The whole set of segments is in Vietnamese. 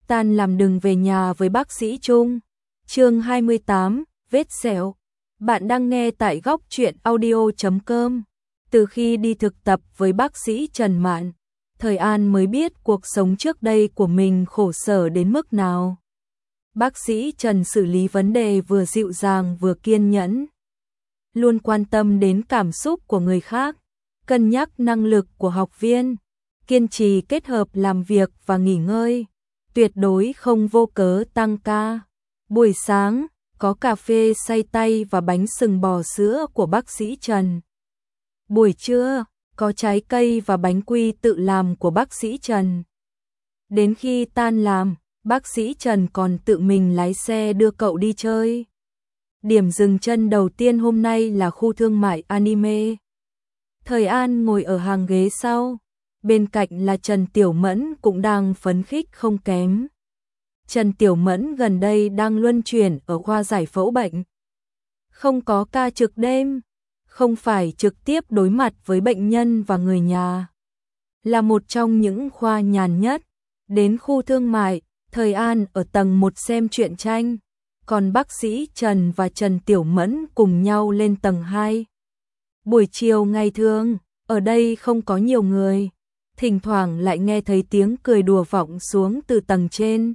Tan làm đừng về nhà với bác sĩ Trung. Chương 28, vết sẹo. Bạn đang nghe tại góc truyện audio.com. Từ khi đi thực tập với bác sĩ Trần Mạn, Thời An mới biết cuộc sống trước đây của mình khổ sở đến mức nào. Bác sĩ Trần xử lý vấn đề vừa dịu dàng vừa kiên nhẫn, luôn quan tâm đến cảm xúc của người khác, cân nhắc năng lực của học viên, kiên trì kết hợp làm việc và nghỉ ngơi, tuyệt đối không vô cớ tăng ca. Buổi sáng, có cà phê xay tay và bánh sừng bò sữa của bác sĩ Trần. Buổi trưa, có trái cây và bánh quy tự làm của bác sĩ Trần. Đến khi tan làm, bác sĩ Trần còn tự mình lái xe đưa cậu đi chơi. Điểm dừng chân đầu tiên hôm nay là khu thương mại anime. Thời An ngồi ở hàng ghế sau, bên cạnh là Trần Tiểu Mẫn cũng đang phấn khích không kém. Trần Tiểu Mẫn gần đây đang luân chuyển ở khoa giải phẫu bệnh. Không có ca trực đêm, không phải trực tiếp đối mặt với bệnh nhân và người nhà. Là một trong những khoa nhàn nhất. Đến khu thương mại, Thời An ở tầng 1 xem truyện tranh, còn bác sĩ Trần và Trần Tiểu Mẫn cùng nhau lên tầng 2. Buổi chiều ngày thường, ở đây không có nhiều người, thỉnh thoảng lại nghe thấy tiếng cười đùa vọng xuống từ tầng trên.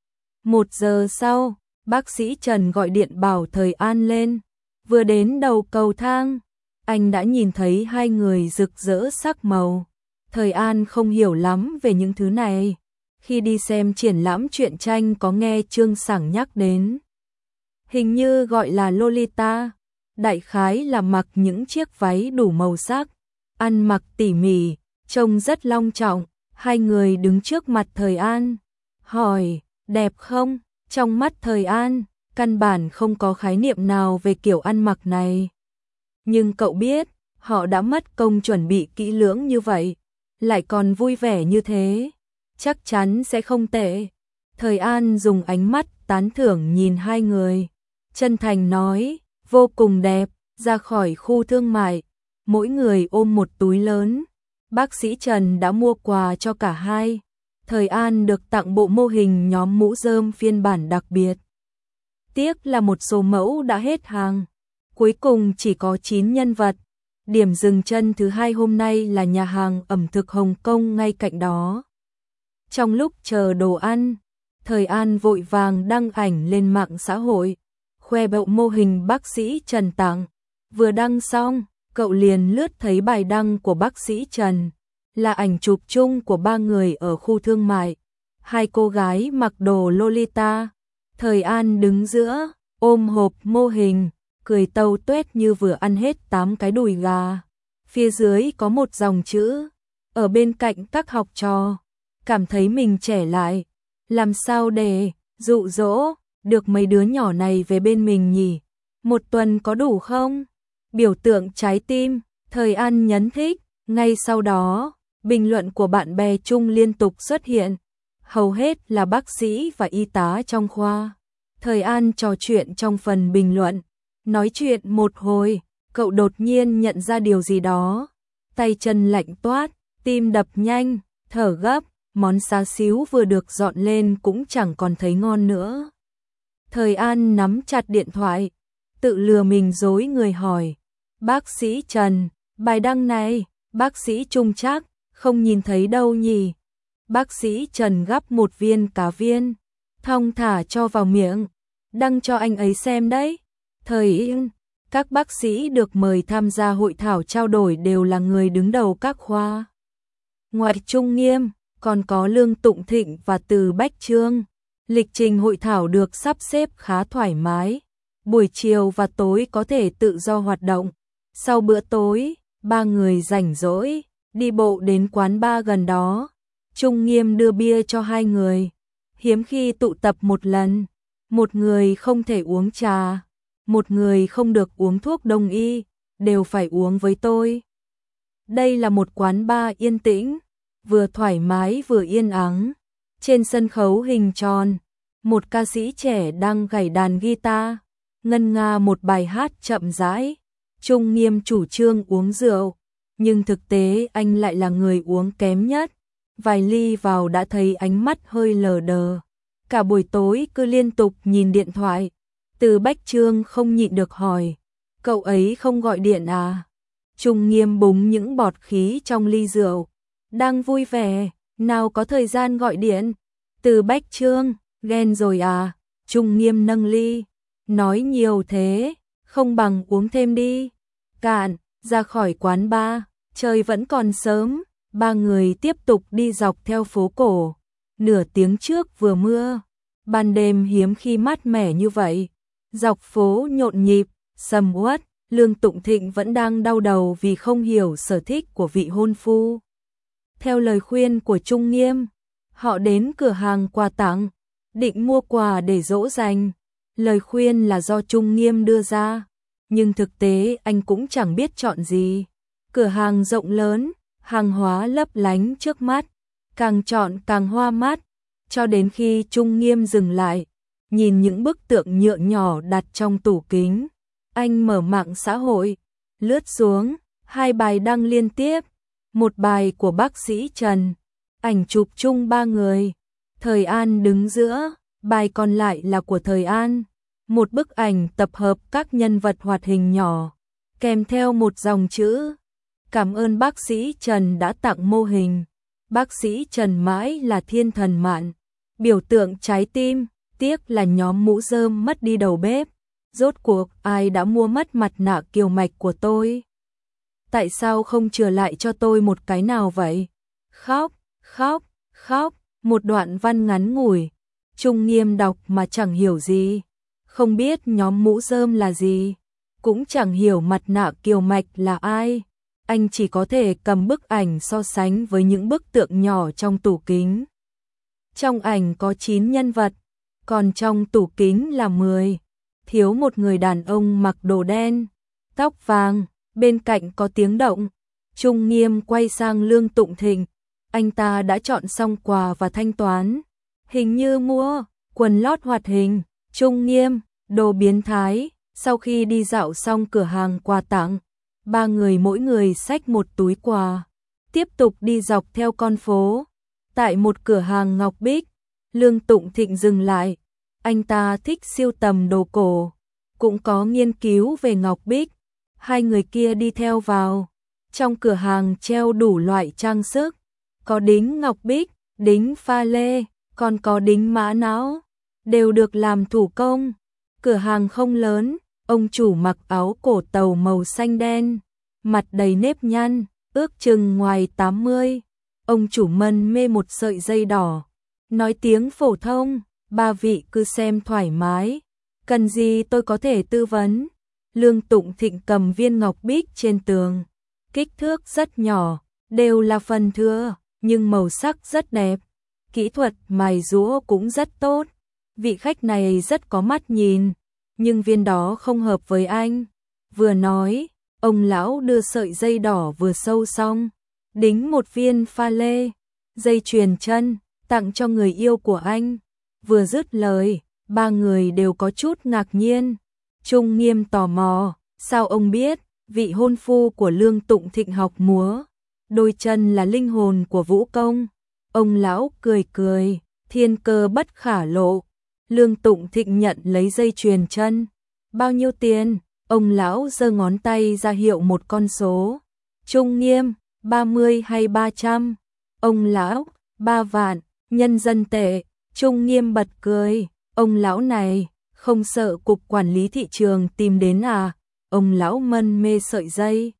1 giờ sau, bác sĩ Trần gọi điện bảo Thời An lên. Vừa đến đầu cầu thang, anh đã nhìn thấy hai người rực rỡ sắc màu. Thời An không hiểu lắm về những thứ này. Khi đi xem triển lãm truyện tranh có nghe Trương Sảng nhắc đến. Hình như gọi là Lolita, đại khái là mặc những chiếc váy đủ màu sắc, ăn mặc tỉ mỉ, trông rất long trọng. Hai người đứng trước mặt Thời An, hỏi, đẹp không? Trong mắt Thời An, căn bản không có khái niệm nào về kiểu ăn mặc này. Nhưng cậu biết, họ đã mất công chuẩn bị kỹ lưỡng như vậy, lại còn vui vẻ như thế, chắc chắn sẽ không tệ. Thời An dùng ánh mắt tán thưởng nhìn hai người, chân thành nói, vô cùng đẹp. Ra khỏi khu thương mại, mỗi người ôm một túi lớn. Bác sĩ Trần đã mua quà cho cả hai. Thời An được tặng bộ mô hình nhóm mũ rơm phiên bản đặc biệt. Tiếc là một số mẫu đã hết hàng. Cuối cùng chỉ có 9 nhân vật. Điểm dừng chân thứ hai hôm nay là nhà hàng ẩm thực Hồng Kông ngay cạnh đó. Trong lúc chờ đồ ăn, Thời An vội vàng đăng ảnh lên mạng xã hội, khoe bộ mô hình bác sĩ Trần tặng. Vừa đăng xong, cậu liền lướt thấy bài đăng của bác sĩ Trần, là ảnh chụp chung của ba người ở khu thương mại. Hai cô gái mặc đồ Lolita, Thời An đứng giữa, ôm hộp mô hình, cười tâu tuét như vừa ăn hết 8 cái đùi gà. Phía dưới có một dòng chữ, ở bên cạnh các học trò, cảm thấy mình trẻ lại, làm sao để dụ dỗ được mấy đứa nhỏ này về bên mình nhỉ? 1 tuần có đủ không? Biểu tượng trái tim, Thời An nhấn thích. Ngay sau đó, bình luận của bạn bè chung liên tục xuất hiện, hầu hết là bác sĩ và y tá trong khoa. Thời An trò chuyện trong phần bình luận, nói chuyện một hồi, cậu đột nhiên nhận ra điều gì đó, tay chân lạnh toát, tim đập nhanh, thở gấp, món xá xíu vừa được dọn lên cũng chẳng còn thấy ngon nữa. Thời An nắm chặt điện thoại, tự lừa mình dối người hỏi, bác sĩ Trần, bài đăng này, bác sĩ Trung chắc, không nhìn thấy đâu nhỉ? Bác sĩ Trần gắp một viên cá viên, thong thả cho vào miệng, đăng cho anh ấy xem đấy. Thời An, các bác sĩ được mời tham gia hội thảo trao đổi đều là người đứng đầu các khoa. Ngoài Trung Nghiêm, còn có Lương Tụng Thịnh và Từ Bách Trương. Lịch trình hội thảo được sắp xếp khá thoải mái. Buổi chiều và tối có thể tự do hoạt động. Sau bữa tối, ba người rảnh rỗi, đi bộ đến quán bar gần đó. Trung Nghiêm đưa bia cho hai người. Hiếm khi tụ tập một lần, một người không thể uống trà, một người không được uống thuốc đông y, đều phải uống với tôi. Đây là một quán bar yên tĩnh, vừa thoải mái vừa yên ắng. Trên sân khấu hình tròn, một ca sĩ trẻ đang gảy đàn guitar, ngân nga một bài hát chậm rãi. Trung Nghiêm chủ trương uống rượu, nhưng thực tế anh lại là người uống kém nhất. Vài ly vào đã thấy ánh mắt hơi lờ đờ. cả buổi tối cứ liên tục nhìn điện thoại. Từ Bách Trương không nhịn được hỏi, cậu ấy không gọi điện à? Trung Nghiêm búng những bọt khí trong ly rượu, đang vui vẻ, nào có thời gian gọi điện. Từ Bách Trương, ghen rồi à? Trung Nghiêm nâng ly, nói nhiều thế, không bằng uống thêm đi. Cạn, ra khỏi quán bar, trời vẫn còn sớm, ba người tiếp tục đi dọc theo phố cổ. Nửa tiếng trước vừa mưa, ban đêm hiếm khi mát mẻ như vậy. Dọc phố nhộn nhịp, sầm uất, Lương Tụng Thịnh vẫn đang đau đầu vì không hiểu sở thích của vị hôn phu. Theo lời khuyên của Trung Nghiêm, họ đến cửa hàng quà tặng, định mua quà để dỗ dành. Lời khuyên là do Trung Nghiêm đưa ra, nhưng thực tế anh cũng chẳng biết chọn gì. Cửa hàng rộng lớn, hàng hóa lấp lánh trước mắt, càng chọn càng hoa mắt, cho đến khi Trung Nghiêm dừng lại, nhìn những bức tượng nhựa nhỏ đặt trong tủ kính. Anh mở mạng xã hội, lướt xuống, 2 bài đăng liên tiếp, một bài của bác sĩ Trần, ảnh chụp chung 3 người, Thời An đứng giữa, bài còn lại là của Thời An, một bức ảnh tập hợp các nhân vật hoạt hình nhỏ, kèm theo một dòng chữ, cảm ơn bác sĩ Trần đã tặng mô hình, bác sĩ Trần mãi là thiên thần mạn, biểu tượng trái tim, tiếc là nhóm mũ rơm mất đi đầu bếp. Rốt cuộc ai đã mua mất mặt nạ kiều mạch của tôi? Tại sao không chừa lại cho tôi một cái nào vậy? Khóc, khóc, khóc, một đoạn văn ngắn ngủi. Trung Nghiêm đọc mà chẳng hiểu gì, không biết nhóm mũ rơm là gì, cũng chẳng hiểu mặt nạ kiều mạch là ai. Anh chỉ có thể cầm bức ảnh so sánh với những bức tượng nhỏ trong tủ kính. Trong ảnh có 9 nhân vật, còn trong tủ kính là 10. Thiếu một người đàn ông mặc đồ đen, tóc vàng, bên cạnh có tiếng động. Trung Nghiêm quay sang Lương Tụng Thịnh, anh ta đã chọn xong quà và thanh toán. Hình như mua quần lót hoạt hình. Trung Nghiêm, đồ biến thái. Sau khi đi dạo xong cửa hàng quà tặng, ba người mỗi người xách một túi quà, tiếp tục đi dọc theo con phố. Tại một cửa hàng ngọc bích, Lương Tụng Thịnh dừng lại. Anh ta thích sưu tầm đồ cổ, cũng có nghiên cứu về ngọc bích. Hai người kia đi theo vào. Trong cửa hàng treo đủ loại trang sức, có đính ngọc bích, đính pha lê, còn có đính mã não, đều được làm thủ công. Cửa hàng không lớn, ông chủ mặc áo cổ tàu màu xanh đen, mặt đầy nếp nhăn, ước chừng ngoài 80. Ông chủ mân mê một sợi dây đỏ, nói tiếng phổ thông. Ba vị cứ xem thoải mái, cần gì tôi có thể tư vấn. Lương Tụng Thịnh cầm viên ngọc bích trên tường, kích thước rất nhỏ, đều là phần thưa, nhưng màu sắc rất đẹp, kỹ thuật mài rũa cũng rất tốt. Vị khách này rất có mắt nhìn, nhưng viên đó không hợp với anh. Vừa nói, ông lão đưa sợi dây đỏ vừa sâu xong, đính một viên pha lê, dây chuyền chân, tặng cho người yêu của anh. Vừa dứt lời, ba người đều có chút ngạc nhiên. Trung Nghiêm tò mò, sao ông biết vị hôn phu của Lương Tụng Thịnh học múa, đôi chân là linh hồn của vũ công. Ông lão cười cười, thiên cơ bất khả lộ. Lương Tụng Thịnh nhận lấy dây chuyền chân. Bao nhiêu tiền? Ông lão giơ ngón tay ra hiệu một con số. Trung Nghiêm, 30 hay 300? Ông lão, 3 vạn, nhân dân tệ. Trung Nghiêm bật cười, ông lão này, không sợ cục quản lý thị trường tìm đến à? Ông lão mân mê sợi dây.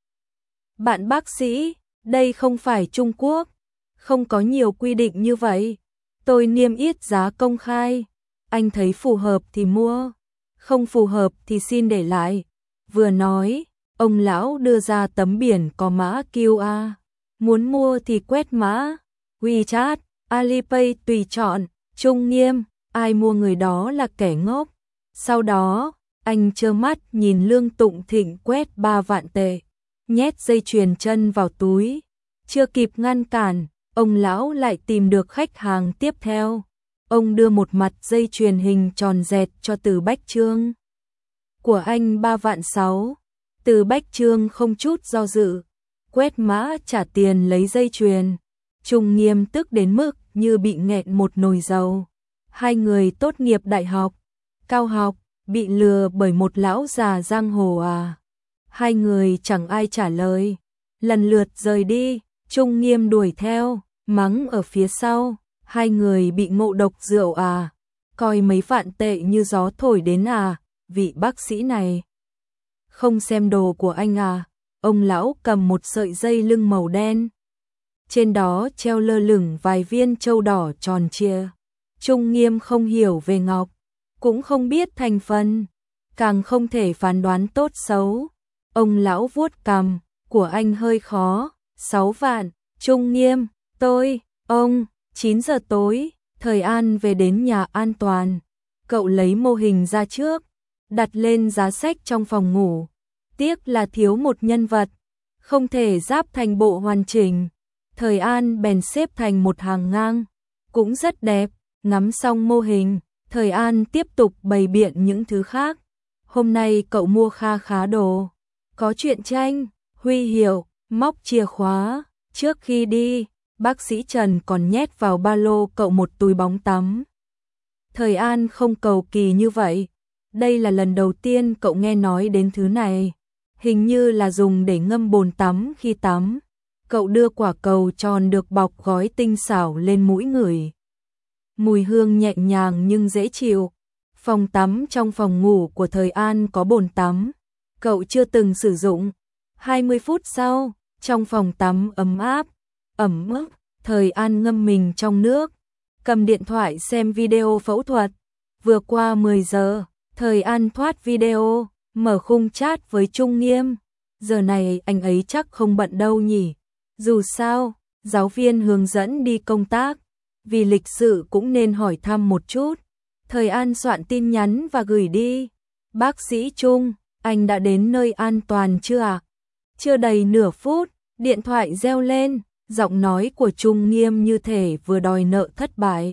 Bạn bác sĩ, đây không phải Trung Quốc, không có nhiều quy định như vậy. Tôi niêm yết giá công khai, anh thấy phù hợp thì mua, không phù hợp thì xin để lại. Vừa nói, ông lão đưa ra tấm biển có mã QR, muốn mua thì quét mã, WeChat, Alipay tùy chọn. Trung Nghiêm, ai mua người đó là kẻ ngốc. Sau đó, anh trơ mắt nhìn Lương Tụng Thịnh quét 3 vạn tệ, nhét dây chuyền chân vào túi. Chưa kịp ngăn cản, ông lão lại tìm được khách hàng tiếp theo. Ông đưa một mặt dây chuyền hình tròn dẹt cho Từ Bách Trương. Của anh 3 vạn 6. Từ Bách Trương không chút do dự, quét mã trả tiền lấy dây chuyền. Trung Nghiêm tức đến mức như bị nghẹn một nồi dầu. Hai người tốt nghiệp đại học, cao học, bị lừa bởi một lão già giang hồ à? Hai người chẳng ai trả lời, lần lượt rời đi. Trung Nghiêm đuổi theo, mắng ở phía sau, hai người bị ngộ độc rượu à? Coi mấy vạn tệ như gió thổi đến à? Vị bác sĩ này không xem đồ của anh à? Ông lão cầm một sợi dây lưng màu đen, trên đó treo lơ lửng vài viên châu đỏ tròn trịa. Trung Nghiêm không hiểu về ngọc, cũng không biết thành phần, càng không thể phán đoán tốt xấu. Ông lão vuốt cằm, của anh hơi khó, 6 vạn. Trung Nghiêm, ông, 9 giờ tối, Thời An về đến nhà an toàn. Cậu lấy mô hình ra trước, đặt lên giá sách trong phòng ngủ. Tiếc là thiếu một nhân vật, không thể ráp thành bộ hoàn chỉnh. Thời An bèn xếp thành một hàng ngang, cũng rất đẹp. Ngắm xong mô hình, Thời An tiếp tục bày biện những thứ khác. Hôm nay cậu mua kha khá đồ, có truyện tranh, huy hiệu, móc chìa khóa. Trước khi đi, bác sĩ Trần còn nhét vào ba lô cậu một túi bóng tắm. Thời An không cầu kỳ như vậy. Đây là lần đầu tiên cậu nghe nói đến thứ này. Hình như là dùng để ngâm bồn tắm khi tắm. Cậu đưa quả cầu tròn được bọc gói tinh xảo lên mũi ngửi. Mùi hương nhẹ nhàng nhưng dễ chịu. Phòng tắm trong phòng ngủ của Thời An có bồn tắm. Cậu chưa từng sử dụng. 20 phút sau, trong phòng tắm ấm áp, ẩm ướt, Thời An ngâm mình trong nước, cầm điện thoại xem video phẫu thuật. Vừa qua 10 giờ, Thời An thoát video, mở khung chat với Trung Nghiêm. Giờ này anh ấy chắc không bận đâu nhỉ. Dù sao, giáo viên hướng dẫn đi công tác, vì lịch sự cũng nên hỏi thăm một chút. Thời An soạn tin nhắn và gửi đi. Bác sĩ Trung, anh đã đến nơi an toàn chưa ạ? Chưa đầy nửa phút, điện thoại reo lên, giọng nói của Trung Nghiêm như thể vừa đòi nợ thất bại.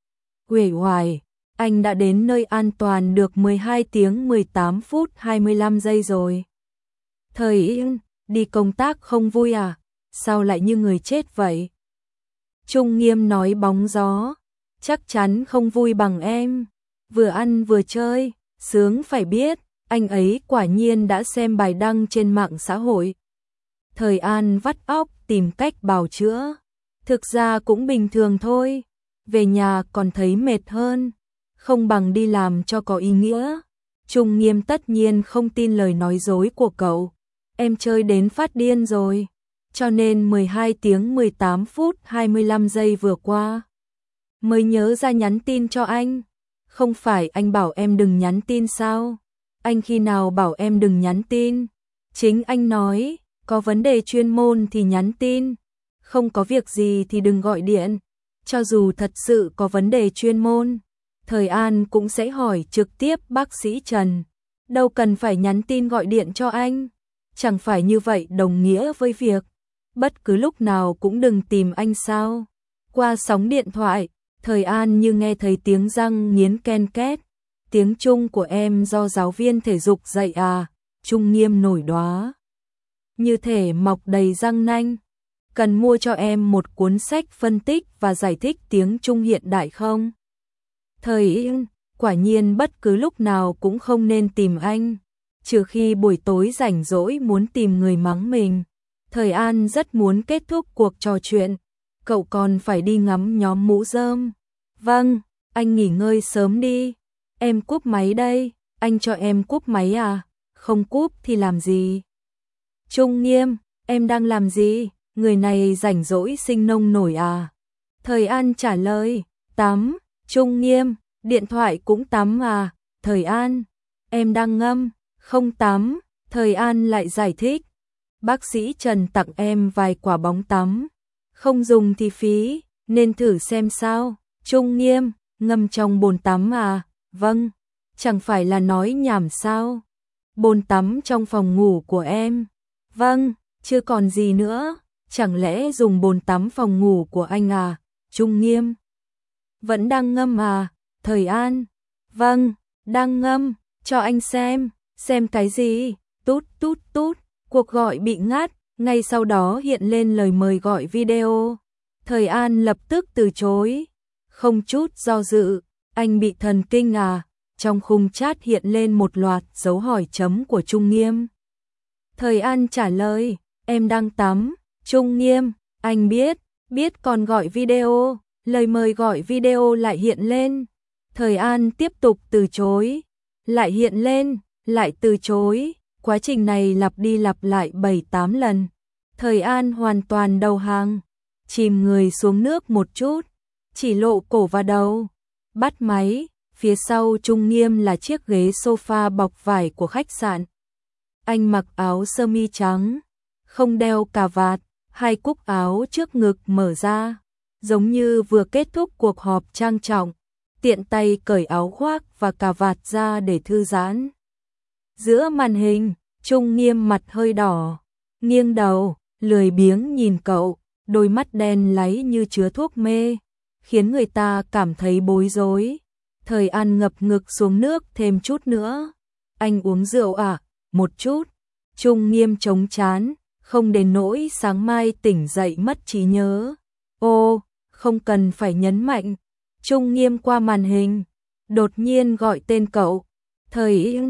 Uể oải, anh đã đến nơi an toàn được 12 tiếng 18 phút 25 giây rồi. Thời Yên, đi công tác không vui à? Sao lại như người chết vậy? Trung Nghiêm nói bóng gió, chắc chắn không vui bằng em. Vừa ăn vừa chơi, sướng phải biết. Anh ấy quả nhiên đã xem bài đăng trên mạng xã hội. Thời An vắt óc tìm cách bào chữa. Thực ra cũng bình thường thôi. Về nhà còn thấy mệt hơn, không bằng đi làm cho có ý nghĩa. Trung Nghiêm tất nhiên không tin lời nói dối của cậu. Em chơi đến phát điên rồi. Cho nên 12 tiếng 18 phút 25 giây vừa qua mới nhớ ra nhắn tin cho anh. Không phải anh bảo em đừng nhắn tin sao? Anh khi nào bảo em đừng nhắn tin? Chính anh nói, có vấn đề chuyên môn thì nhắn tin, không có việc gì thì đừng gọi điện. Cho dù thật sự có vấn đề chuyên môn, Thời An cũng sẽ hỏi trực tiếp bác sĩ Trần. Đâu cần phải nhắn tin gọi điện cho anh. Chẳng phải như vậy đồng nghĩa với việc bất cứ lúc nào cũng đừng tìm anh sao? Qua sóng điện thoại, Thời An như nghe thấy tiếng răng nghiến ken két. Tiếng Trung của em do giáo viên thể dục dạy à? Trung Nghiêm nổi đoá, như thể mọc đầy răng nanh. Cần mua cho em một cuốn sách phân tích và giải thích tiếng Trung hiện đại không? Thời Yên, quả nhiên bất cứ lúc nào cũng không nên tìm anh, trừ khi buổi tối rảnh rỗi muốn tìm người mắng mình. Thời An rất muốn kết thúc cuộc trò chuyện. Cậu còn phải đi ngắm nhóm mũ rơm. Vâng, anh nghỉ ngơi sớm đi. Em cúp máy đây. Anh cho em cúp máy à? Không cúp thì làm gì? Trung Nghiêm, em đang làm gì? Người này rảnh rỗi sinh nông nổi à? Thời An trả lời, tắm. Trung Nghiêm, điện thoại cũng tắm à? Thời An, em đang ngâm, không tắm. Thời An lại giải thích, bác sĩ Trần tặng em vài quả bóng tắm, không dùng thì phí, nên thử xem sao. Trung Nghiêm, ngâm trong bồn tắm à? Vâng, chẳng phải là nói nhảm sao? Bồn tắm trong phòng ngủ của em. Vâng, chưa còn gì nữa, chẳng lẽ dùng bồn tắm phòng ngủ của anh à? Trung Nghiêm, vẫn đang ngâm à? Thời An, vâng, đang ngâm, cho anh xem cái gì? Tút tút tút, cuộc gọi bị ngắt, ngay sau đó hiện lên lời mời gọi video. Thời An lập tức từ chối, không chút do dự, Anh bị thần kinh à? Trong khung chat hiện lên một loạt dấu hỏi chấm của Trung Nghiêm. Thời An trả lời, em đang tắm. Trung Nghiêm, anh biết còn gọi video. Lời mời gọi video lại hiện lên. Thời An tiếp tục từ chối. Lại hiện lên, lại từ chối. Quá trình này lặp đi lặp lại 7-8 lần. Thời An hoàn toàn đầu hàng. Chìm người xuống nước một chút. Chỉ lộ cổ và đầu. Bắt máy. Phía sau Trung Nghiêm là chiếc ghế sofa bọc vải của khách sạn. Anh mặc áo sơ mi trắng. Không đeo cà vạt. Hai cúc áo trước ngực mở ra. Giống như vừa kết thúc cuộc họp trang trọng. Tiện tay cởi áo khoác và cà vạt ra để thư giãn. Giữa màn hình, Trung Nghiêm mặt hơi đỏ. Nghiêng đầu, lười biếng nhìn cậu. Đôi mắt đen láy như chứa thuốc mê. Khiến người ta cảm thấy bối rối. Thời An ngập ngực xuống nước thêm chút nữa. Anh uống rượu à? Một chút. Trung Nghiêm chống chán. Không đến nỗi sáng mai tỉnh dậy mất trí nhớ. Ô, không cần phải nhấn mạnh. Trung Nghiêm qua màn hình. Đột nhiên gọi tên cậu. Thời Yên,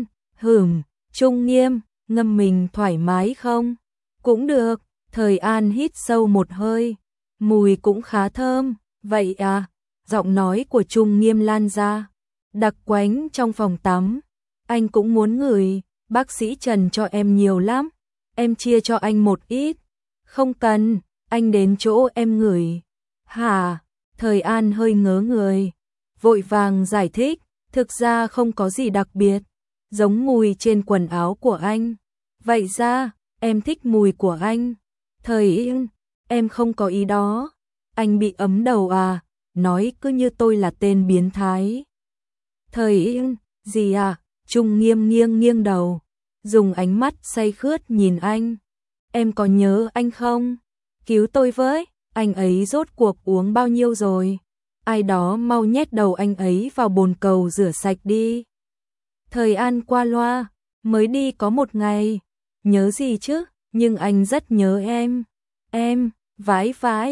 Trung Nghiêm, ngâm mình thoải mái không? Cũng được. Thời An hít sâu một hơi. Mùi cũng khá thơm. Vậy à? Giọng nói của Trung Nghiêm lan ra. Đặc quánh trong phòng tắm. Anh cũng muốn ngửi. Bác sĩ Trần cho em nhiều lắm. Em chia cho anh một ít. Không cần, anh đến chỗ em ngửi. Hả? Thời An hơi ngớ người. Vội vàng giải thích. Thực ra không có gì đặc biệt. Giống mùi trên quần áo của anh. Vậy ra, em thích mùi của anh. Thời Yên, em không có ý đó. Anh bị ấm đầu à? Nói cứ như tôi là tên biến thái. Thời Yên, gì à? Trung Nghiêm nghiêng đầu. Dùng ánh mắt say khướt nhìn anh. Em có nhớ anh không? Cứu tôi với, anh ấy rốt cuộc uống bao nhiêu rồi? Ai đó mau nhét đầu anh ấy vào bồn cầu rửa sạch đi. Thời An qua loa, mới đi có một ngày. Nhớ gì chứ, nhưng anh rất nhớ em. Em, vãi.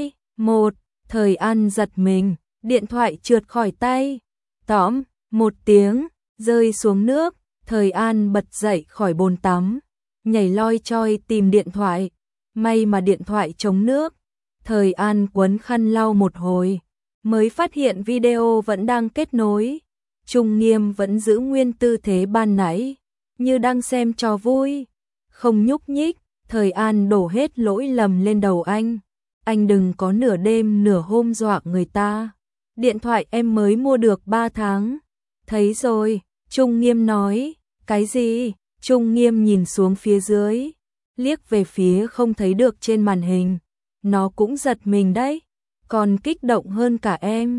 Thời An giật mình, điện thoại trượt khỏi tay. Tóm, một tiếng, rơi xuống nước. Thời An bật dậy khỏi bồn tắm, nhảy loi choi tìm điện thoại. May mà điện thoại chống nước. Thời An quấn khăn lau một hồi, mới phát hiện video vẫn đang kết nối. Trung Nghiêm vẫn giữ nguyên tư thế ban nãy, như đang xem trò vui. Không nhúc nhích. Thời An đổ hết lỗi lầm lên đầu anh. Anh đừng có nửa đêm nửa hôm dọa người ta. Điện thoại em mới mua được 3 tháng. Thấy rồi. Trung Nghiêm nói. Cái gì? Trung Nghiêm nhìn xuống phía dưới, liếc về phía không thấy được trên màn hình. Nó cũng giật mình đấy, còn kích động hơn cả em.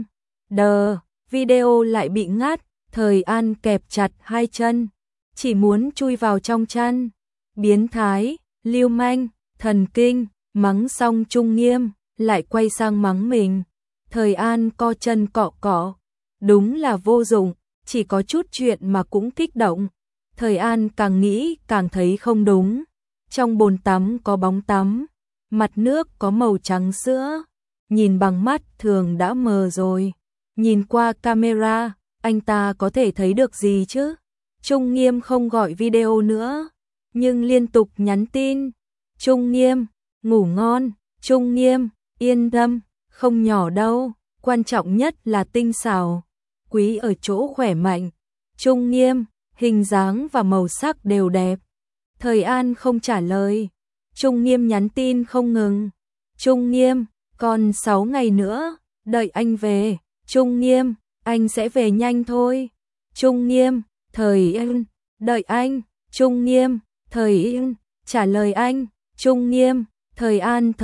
Video lại bị ngắt. Thời An kẹp chặt hai chân, chỉ muốn chui vào trong chăn. Biến thái, lưu manh, thần kinh. Mắng xong Trung Nghiêm lại quay sang mắng mình. Thời An co chân cọ cọ. Đúng là vô dụng, chỉ có chút chuyện mà cũng kích động. Thời An càng nghĩ càng thấy không đúng. Trong bồn tắm có bóng tắm, mặt nước có màu trắng sữa. Nhìn bằng mắt thường đã mờ rồi. Nhìn qua camera, anh ta có thể thấy được gì chứ? Trung Nghiêm không gọi video nữa, nhưng liên tục nhắn tin. Trung Nghiêm, ngủ ngon. Trung Nghiêm, yên tâm, không nhỏ đâu. Quan trọng nhất là tinh xảo. Quý ở chỗ khỏe mạnh. Trung Nghiêm, hình dáng và màu sắc đều đẹp. Thời An không trả lời. Trung Nghiêm nhắn tin không ngừng. Trung Nghiêm, còn 6 ngày nữa, đợi anh về. Trung Nghiêm, anh sẽ về nhanh thôi. Trung Nghiêm, Thời An, đợi anh. Trung Nghiêm, Thời An, trả lời anh. Trung Nghiêm, Thời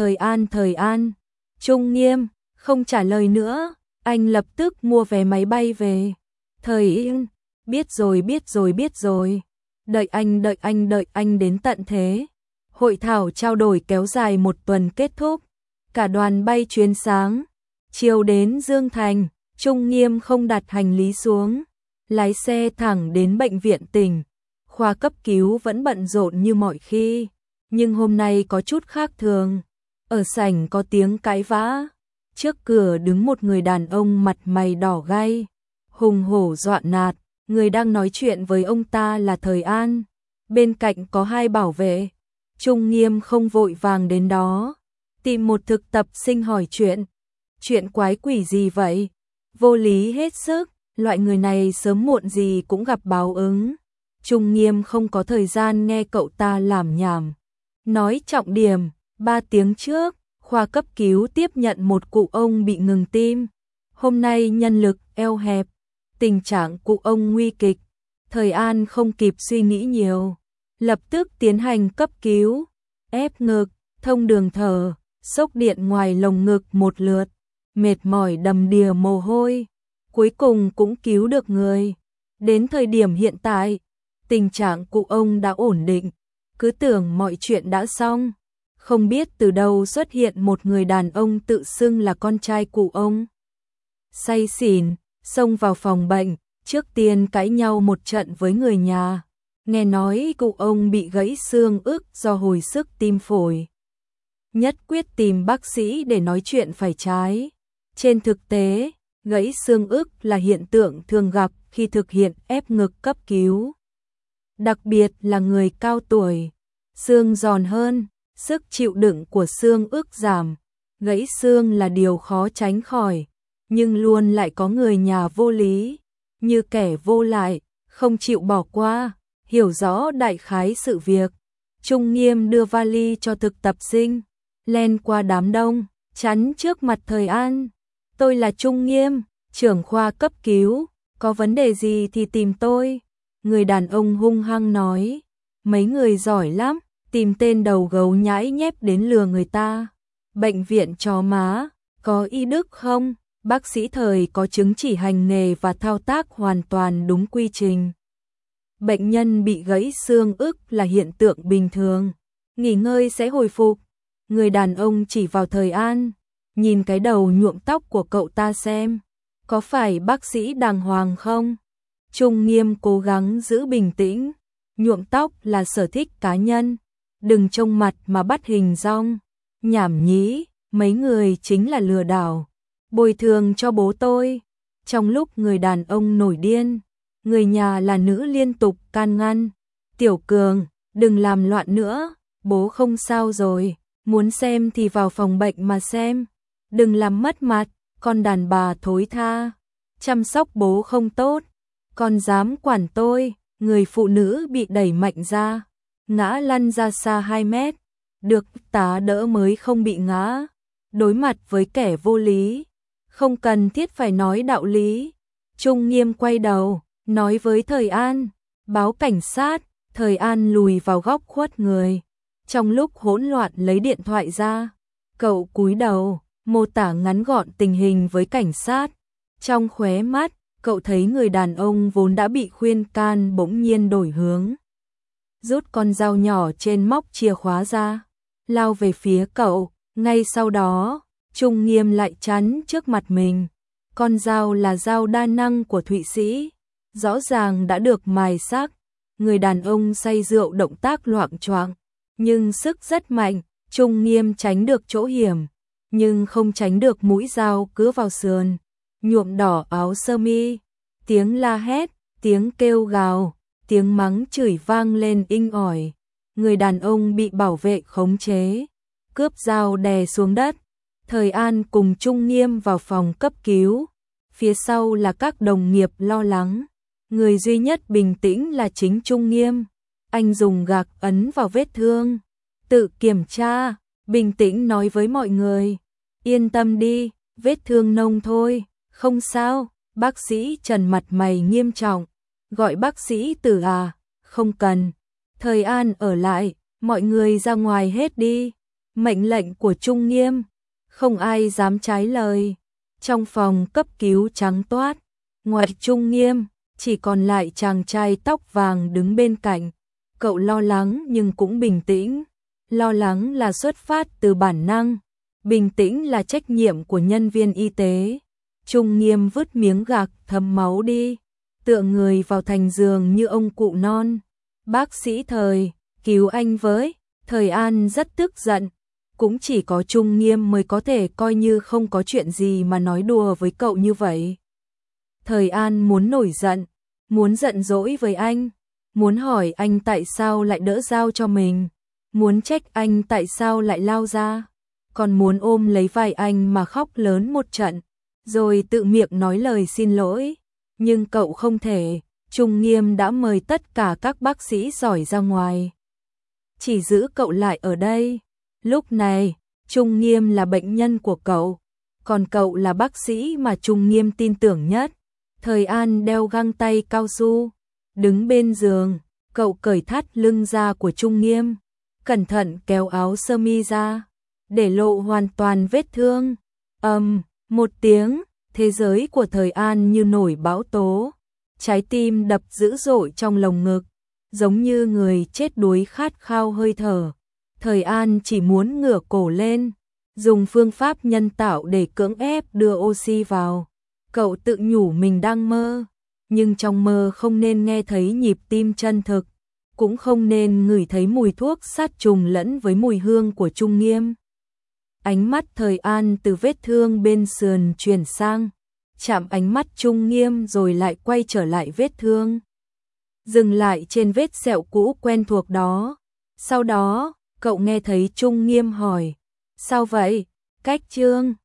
An. Trung Nghiêm, không trả lời nữa. Anh lập tức mua vé máy bay về. Thời An, biết rồi. Đợi anh đến tận thế. Hội thảo trao đổi kéo dài 1 tuần kết thúc. Cả đoàn bay chuyến sáng. Chiều đến Dương Thành. Trung Nghiêm không đặt hành lý xuống, lái xe thẳng đến bệnh viện tỉnh. Khoa cấp cứu vẫn bận rộn như mọi khi, nhưng hôm nay có chút khác thường. Ở sảnh có tiếng cãi vã. Trước cửa đứng một người đàn ông mặt mày đỏ gay. hùng hổ dọa nạt, người đang nói chuyện với ông ta là Thời An. Bên cạnh có hai bảo vệ. Trung Nghiêm không vội vàng đến đó, tìm một thực tập sinh hỏi chuyện. Chuyện quái quỷ gì vậy? Vô lý hết sức, loại người này sớm muộn gì cũng gặp báo ứng. Trung Nghiêm không có thời gian nghe cậu ta lảm nhảm. Nói trọng điểm, 3 tiếng trước, khoa cấp cứu tiếp nhận một cụ ông bị ngừng tim. Hôm nay nhân lực eo hẹp, tình trạng cụ ông nguy kịch. Thời An không kịp suy nghĩ nhiều, lập tức tiến hành cấp cứu, ép ngực, thông đường thở, xốc điện ngoài lồng ngực một lượt, mệt mỏi đầm đìa mồ hôi, cuối cùng cũng cứu được người. Đến thời điểm hiện tại, tình trạng cụ ông đã ổn định, cứ tưởng mọi chuyện đã xong. Không biết từ đâu xuất hiện một người đàn ông tự xưng là con trai cụ ông. Say xỉn, xông vào phòng bệnh, trước tiên cãi nhau một trận với người nhà. Nghe nói cụ ông bị gãy xương ức do hồi sức tim phổi. Nhất quyết tìm bác sĩ để nói chuyện phải trái. Trên thực tế, gãy xương ức là hiện tượng thường gặp khi thực hiện ép ngực cấp cứu. Đặc biệt là người cao tuổi, xương giòn hơn, sức chịu đựng của xương ức giảm. Gãy xương là điều khó tránh khỏi, nhưng luôn lại có người nhà vô lý, như kẻ vô lại, không chịu bỏ qua. Hiểu rõ đại khái sự việc, Trung Nghiêm đưa vali cho thực tập sinh, len qua đám đông, chắn trước mặt Thời An. Tôi là Trung Nghiêm, trưởng khoa cấp cứu, có vấn đề gì thì tìm tôi. Người đàn ông hung hăng nói, mấy người giỏi lắm, tìm tên đầu gấu nhãi nhép đến lừa người ta. Bệnh viện chó má, có y đức không? Bác sĩ Thời có chứng chỉ hành nghề và thao tác hoàn toàn đúng quy trình. Bệnh nhân bị gãy xương ức là hiện tượng bình thường, nghỉ ngơi sẽ hồi phục. Người đàn ông chỉ vào Thời An, nhìn cái đầu nhuộm tóc của cậu ta xem, có phải bác sĩ đàng hoàng không? Trung Nghiêm cố gắng giữ bình tĩnh, nhuộm tóc là sở thích cá nhân, đừng trông mặt mà bắt hình dong. Nhảm nhí, mấy người chính là lừa đảo, bồi thường cho bố tôi. Trong lúc người đàn ông nổi điên, người nhà là nữ liên tục can ngăn. Tiểu Cường, đừng làm loạn nữa, bố không sao rồi, muốn xem thì vào phòng bệnh mà xem. Đừng làm mất mặt, con đàn bà thối tha, chăm sóc bố không tốt, con dám quản tôi. Người phụ nữ bị đẩy mạnh ra, ngã lăn ra xa 2 mét, được tá đỡ mới không bị ngã. Đối mặt với kẻ vô lý, không cần thiết phải nói đạo lý. Trung Nghiêm quay đầu, nói với Thời An, báo cảnh sát. Thời An lùi vào góc khuất người, trong lúc hỗn loạn lấy điện thoại ra. Cậu cúi đầu, mô tả ngắn gọn tình hình với cảnh sát. Trong khóe mắt, cậu thấy người đàn ông vốn đã bị khuyên can bỗng nhiên đổi hướng. Rút con dao nhỏ trên móc chìa khóa ra, lao về phía cậu. Ngay sau đó, Trung Nghiêm lại chắn trước mặt mình. Con dao là dao đa năng của Thụy Sĩ, rõ ràng đã được mài sắc. Người đàn ông say rượu động tác loạng choạng, nhưng sức rất mạnh. Trung Nghiêm tránh được chỗ hiểm, nhưng không tránh được mũi dao cứa vào sườn, nhuộm đỏ áo sơ mi. Tiếng la hét, tiếng kêu gào, tiếng mắng chửi vang lên inh ỏi. Người đàn ông bị bảo vệ khống chế, cướp dao đè xuống đất. Thời An cùng Trung Nghiêm vào phòng cấp cứu, phía sau là các đồng nghiệp lo lắng. Người duy nhất bình tĩnh là chính Trung Nghiêm. Anh dùng gạc ấn vào vết thương, tự kiểm tra, bình tĩnh nói với mọi người, yên tâm đi, vết thương nông thôi, không sao. Bác sĩ Trần mặt mày nghiêm trọng, gọi bác sĩ Tử à? Không cần. Thời An ở lại, mọi người ra ngoài hết đi. Mệnh lệnh của Trung Nghiêm, không ai dám trái lời. Trong phòng cấp cứu trắng toát, ngoài Trung Nghiêm, chỉ còn lại chàng trai tóc vàng đứng bên cạnh. Cậu lo lắng nhưng cũng bình tĩnh. Lo lắng là xuất phát từ bản năng, bình tĩnh là trách nhiệm của nhân viên y tế. Trung Nghiêm vứt miếng gạc thấm máu đi, tựa người vào thành giường như ông cụ non. Bác sĩ Thời, cứu anh với. Thời An rất tức giận, cũng chỉ có Trung Nghiêm mới có thể coi như không có chuyện gì mà nói đùa với cậu như vậy. Thời An muốn nổi giận, muốn giận dỗi với anh, muốn hỏi anh tại sao lại đỡ dao cho mình, muốn trách anh tại sao lại lao ra, còn muốn ôm lấy vai anh mà khóc lớn một trận, rồi tự miệng nói lời xin lỗi. Nhưng cậu không thể, Trung Nghiêm đã mời tất cả các bác sĩ giỏi ra ngoài. Chỉ giữ cậu lại ở đây. Lúc này, Trung Nghiêm là bệnh nhân của cậu, còn cậu là bác sĩ mà Trung Nghiêm tin tưởng nhất. Thời An đeo găng tay cao su, đứng bên giường, cậu cởi thắt lưng da của Trung Nghiêm, cẩn thận kéo áo sơ mi ra, để lộ hoàn toàn vết thương. Một tiếng, thế giới của Thời An như nổi bão tố, trái tim đập dữ dội trong lồng ngực, giống như người chết đuối khát khao hơi thở. Thời An chỉ muốn ngửa cổ lên, dùng phương pháp nhân tạo để cưỡng ép đưa oxy vào. Cậu tự nhủ mình đang mơ, nhưng trong mơ không nên nghe thấy nhịp tim chân thực, cũng không nên ngửi thấy mùi thuốc sát trùng lẫn với mùi hương của Trung Nghiêm. Ánh mắt Thời An từ vết thương bên sườn chuyển sang, chạm ánh mắt Trung Nghiêm rồi lại quay trở lại vết thương, dừng lại trên vết sẹo cũ quen thuộc đó. Sau đó, cậu nghe thấy Trung Nghiêm hỏi, sao vậy, Cách Trương?